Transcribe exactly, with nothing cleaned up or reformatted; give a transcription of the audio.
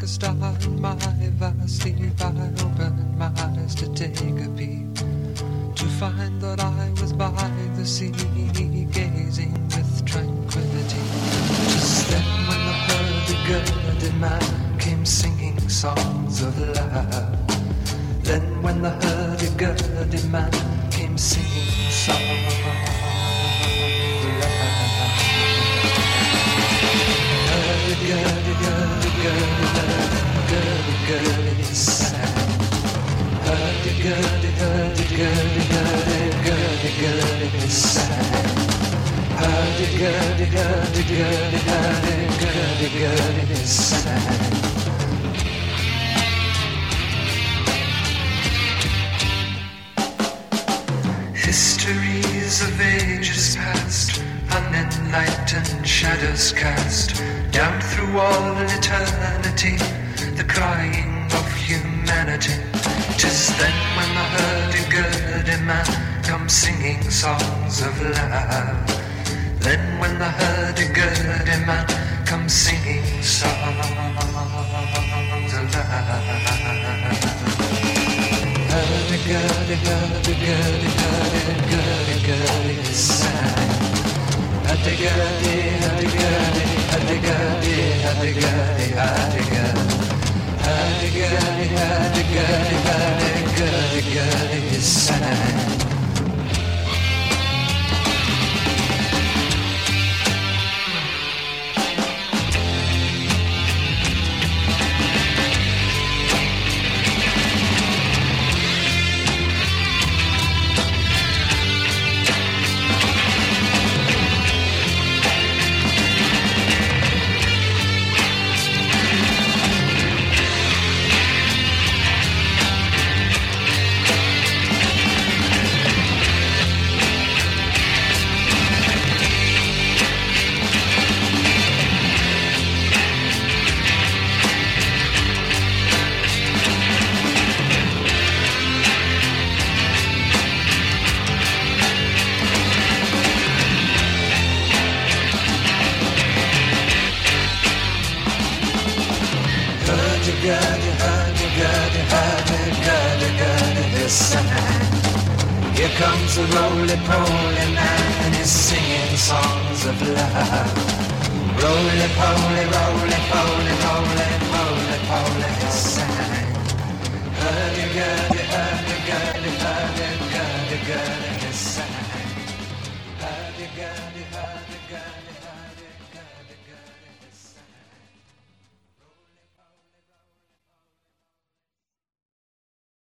like a star in my vast sleep. I opened my eyes to take a peep, to find that I was by the sea, gazing with tranquility. Just then when the hurdy-gurdy man came singing songs of love, then when the hurdy-gurdy man came singing songs of love, hurdy-gurdy-gurdy-gurdy-gurdy sang. Hurdy-gurdy, hurdy-gurdy, hurdy-gurdy-gurdy sang. Hurdy-gurdy, hurdy-gurdy, hurdy-gurdy-gurdy sang. Histories of ages past, unenlightened shadows cast down through all eternity, the crying of humanity. 'Tis then when the hurdy-gurdy man comes singing songs of love. Then when the hurdy-gurdy man comes singing songs of love. Hurdy-gurdy, hurdy-gurdy, hurdy-gurdy-gurdy sang. Hurdy-gurdy, hurdy-gurdy, hurdy-gurdy, hurdy-gurdy, hurdy-gurdy. Hurdy-gurdy, hurdy-gurdy, hurdy-gurdy-gurdy sang. Hurdy-gurdy, hurdy-gurdy, hurdy-gurdy-gurdy this sang. Here comes the roly-poly man and he's singing songs of love. Roly-poly, roly-poly, roly-poly, poly he sang. Hurdy-gurdy, hurdy-gurdy, hurdy-gurdy-gurdy.